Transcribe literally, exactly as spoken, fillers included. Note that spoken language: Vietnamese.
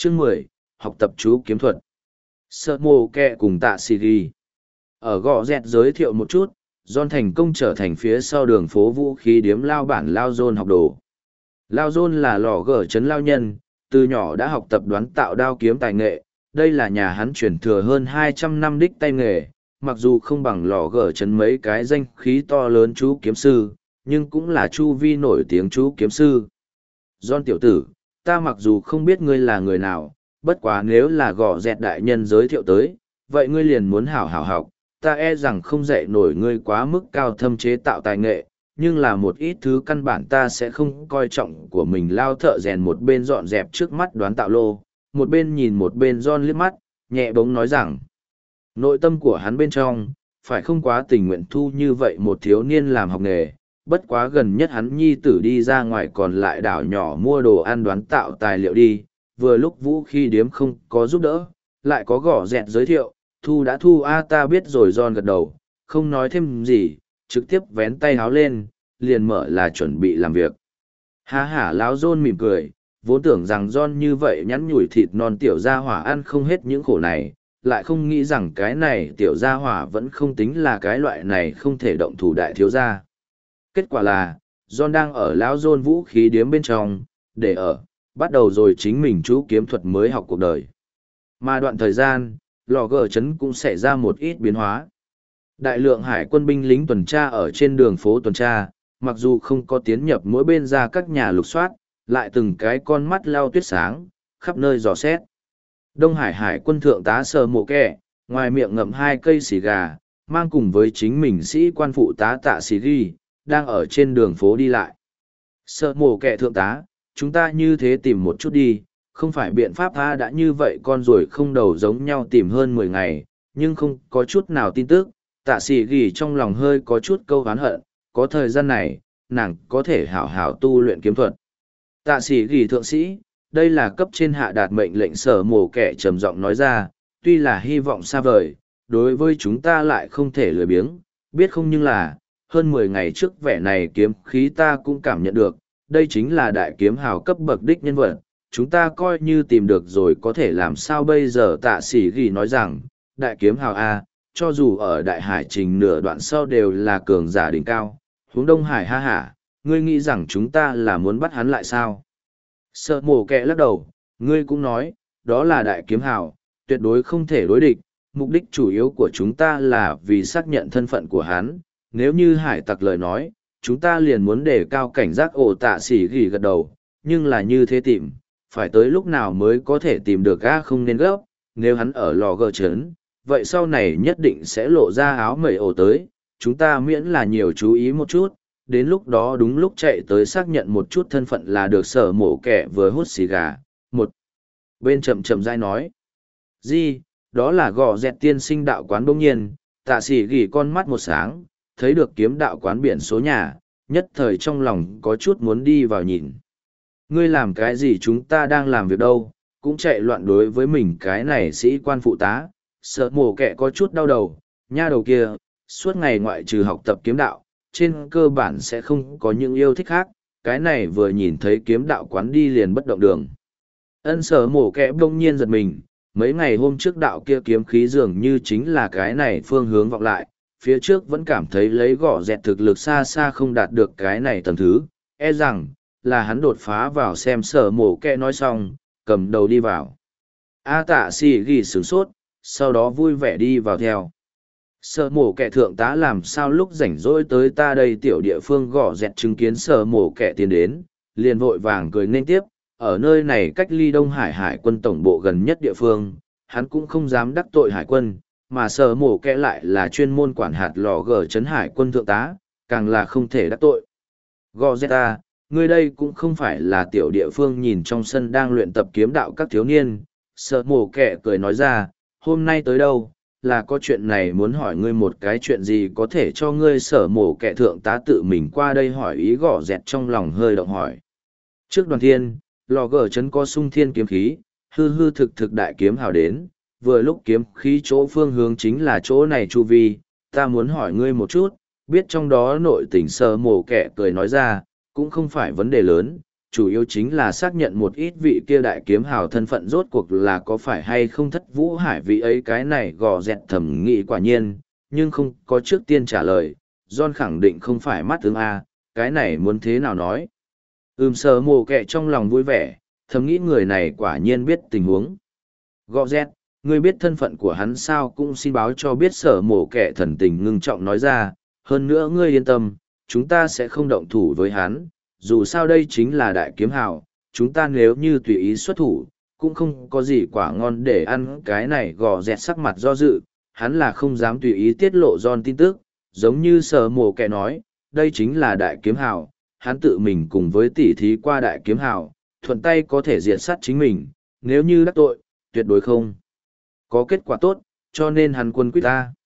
Chương mười, học tập chú kiếm thuật. Sợ mồ kẹ cùng tạ xì ghi. Ở gò dẹt giới thiệu một chút, John thành công trở thành phía sau đường phố vũ khí điếm lao bản Lao John học đồ. Lao John là lò gở chấn lao nhân, từ nhỏ đã học tập đoán tạo đao kiếm tài nghệ, đây là nhà hắn truyền thừa hơn hai trăm năm đích tay nghề, mặc dù không bằng lò gở chấn mấy cái danh khí to lớn chú kiếm sư, nhưng cũng là chu vi nổi tiếng chú kiếm sư. John tiểu tử, ta mặc dù không biết ngươi là người nào, bất quá nếu là gò dẹt đại nhân giới thiệu tới, vậy ngươi liền muốn hảo hảo học, ta e rằng không dạy nổi ngươi quá mức cao thâm chế tạo tài nghệ, nhưng là một ít thứ căn bản ta sẽ không coi trọng của mình. Lao thợ rèn một bên dọn dẹp trước mắt đoán tạo lô, một bên nhìn một bên John liếc mắt, nhẹ bóng nói rằng, nội tâm của hắn bên trong, phải không quá tình nguyện thu như vậy một thiếu niên làm học nghề, bất quá gần nhất hắn nhi tử đi ra ngoài còn lại đảo nhỏ mua đồ ăn đoán tạo tài liệu đi, vừa lúc vũ khí điếm không có giúp đỡ, lại có gõ dẹt giới thiệu, thu đã thu a ta biết rồi. John gật đầu, không nói thêm gì, trực tiếp vén tay háo lên, liền mở là chuẩn bị làm việc. Ha ha, láo John mỉm cười, vốn tưởng rằng John như vậy nhắn nhủi thịt non tiểu gia hỏa ăn không hết những khổ này, lại không nghĩ rằng cái này tiểu gia hỏa vẫn không tính là cái loại này không thể động thủ đại thiếu gia. Kết quả là, John đang ở lão John vũ khí điếm bên trong, để ở, bắt đầu rồi chính mình chú kiếm thuật mới học cuộc đời. Mà đoạn thời gian, lò gờ chấn cũng xảy ra một ít biến hóa. Đại lượng hải quân binh lính tuần tra ở trên đường phố tuần tra, mặc dù không có tiến nhập mỗi bên ra các nhà lục soát, lại từng cái con mắt lao tuyết sáng, khắp nơi dò xét. Đông Hải hải quân thượng tá Sờ Mộ Kẹ, ngoài miệng ngậm hai cây xì gà, mang cùng với chính mình sĩ quan phụ tá Tạ Xì Ghi, đang ở trên đường phố đi lại. Sờ Mộ Kẹ thượng tá, chúng ta như thế tìm một chút đi, không phải biện pháp tha đã như vậy con rồi không đầu giống nhau tìm hơn mười ngày, nhưng không có chút nào tin tức. Tạ Xì Ghi trong lòng hơi có chút câu oán hận, có thời gian này, nàng có thể hảo hảo tu luyện kiếm thuật. Tạ Xì Ghi thượng sĩ, đây là cấp trên hạ đạt mệnh lệnh. Sở Mổ Kẻ trầm giọng nói ra, tuy là hy vọng xa vời, đối với chúng ta lại không thể lười biếng, biết không, nhưng là, hơn mười ngày trước vẻ này kiếm khí ta cũng cảm nhận được, đây chính là đại kiếm hào cấp bậc đích nhân vật, chúng ta coi như tìm được rồi có thể làm sao bây giờ. Tạ Sĩ Ghi nói rằng, đại kiếm hào A, cho dù ở đại hải trình nửa đoạn sau đều là cường giả đỉnh cao, huống Đông Hải ha hả, ngươi nghĩ rằng chúng ta là muốn bắt hắn lại sao? Sợ Mổ Kẹ lắc đầu, ngươi cũng nói, đó là đại kiếm hào, tuyệt đối không thể đối địch, mục đích chủ yếu của chúng ta là vì xác nhận thân phận của hắn, nếu như hải tặc lời nói, chúng ta liền muốn đề cao cảnh giác. Ổ Tạ Sĩ Ghi gật đầu, nhưng là như thế tìm, phải tới lúc nào mới có thể tìm được ga không nên gấp, nếu hắn ở lò gờ trấn, vậy sau này nhất định sẽ lộ ra áo mẩy ổ tới, chúng ta miễn là nhiều chú ý một chút, đến lúc đó đúng lúc chạy tới xác nhận một chút thân phận là được. Sở Mổ Kẻ vừa hút xì gà, một bên chậm chậm dai nói, gì, đó là gò dẹt tiên sinh đạo quán. Bỗng nhiên, Tạ Sĩ Ghi con mắt một sáng, thấy được kiếm đạo quán biển số nhà, nhất thời trong lòng có chút muốn đi vào nhìn. Ngươi làm cái gì? Chúng ta đang làm việc đâu, cũng chạy loạn đối với mình cái này sĩ quan phụ tá. Sợ Mổ Kẻ có chút đau đầu, nha đầu kia, suốt ngày ngoại trừ học tập kiếm đạo, trên cơ bản sẽ không có những yêu thích khác, cái này vừa nhìn thấy kiếm đạo quán đi liền bất động đường. Ân. Sở Mổ Kẻ bỗng nhiên giật mình, mấy ngày hôm trước đạo kia kiếm khí dường như chính là cái này phương hướng vọng lại, phía trước vẫn cảm thấy lấy gõ dẹt thực lực xa xa không đạt được cái này tầng thứ, e rằng là hắn đột phá vào. Xem Sở Mổ Kẻ nói xong, cầm đầu đi vào. A Tạ Sĩ Ghi sửng sốt, sau đó vui vẻ đi vào theo. Sở Mổ Kẻ thượng tá làm sao lúc rảnh rỗi tới ta đây tiểu địa phương gõ dẹt? Chứng kiến Sở Mổ Kẻ tiến đến, liền vội vàng cười nên tiếp, ở nơi này cách ly Đông Hải hải quân tổng bộ gần nhất địa phương, hắn cũng không dám đắc tội hải quân, mà Sở Mổ Kẻ lại là chuyên môn quản hạt lò gờ trấn hải quân thượng tá, càng là không thể đắc tội. Gõ dẹt ta, ngươi đây cũng không phải là tiểu địa phương nhìn trong sân đang luyện tập kiếm đạo các thiếu niên. Sở Mổ Kẻ cười nói ra, hôm nay tới đâu, là có chuyện này muốn hỏi ngươi một cái. Chuyện gì có thể cho ngươi? Sở Mổ Kẻ thượng tá tự mình qua đây hỏi ý. Gõ dẹt trong lòng hơi động hỏi. Trước đoàn thiên, lò gờ trấn có sung thiên kiếm khí, hư hư thực thực đại kiếm hào đến, vừa lúc kiếm khí chỗ phương hướng chính là chỗ này chu vi, ta muốn hỏi ngươi một chút, biết trong đó nội tình. Sở Mổ Kẻ cười nói ra, cũng không phải vấn đề lớn, chủ yếu chính là xác nhận một ít vị kia đại kiếm hào thân phận rốt cuộc là có phải hay không thất vũ hải vị ấy. Cái này gò dẹt thẩm nghĩ quả nhiên, nhưng không có trước tiên trả lời. John khẳng định không phải mắt tướng A, cái này muốn thế nào nói. Ừm sờ mồ kẹ trong lòng vui vẻ, thầm nghĩ người này quả nhiên biết tình huống. Gò dẹt, ngươi biết thân phận của hắn sao, cũng xin báo cho biết. Sở mổ kẻ thần tình ngưng trọng nói ra, hơn nữa ngươi yên tâm, chúng ta sẽ không động thủ với hắn, dù sao đây chính là đại kiếm hào, chúng ta nếu như tùy ý xuất thủ, cũng không có gì quả ngon để ăn. Cái này gò dẹt sắc mặt do dự, hắn là không dám tùy ý tiết lộ John tin tức, giống như sở mổ kẻ nói, đây chính là đại kiếm hào, hắn tự mình cùng với tỉ thí qua đại kiếm hào, thuận tay có thể diệt sát chính mình, nếu như đắc tội, tuyệt đối không có kết quả tốt, cho nên hắn quân quyết ta.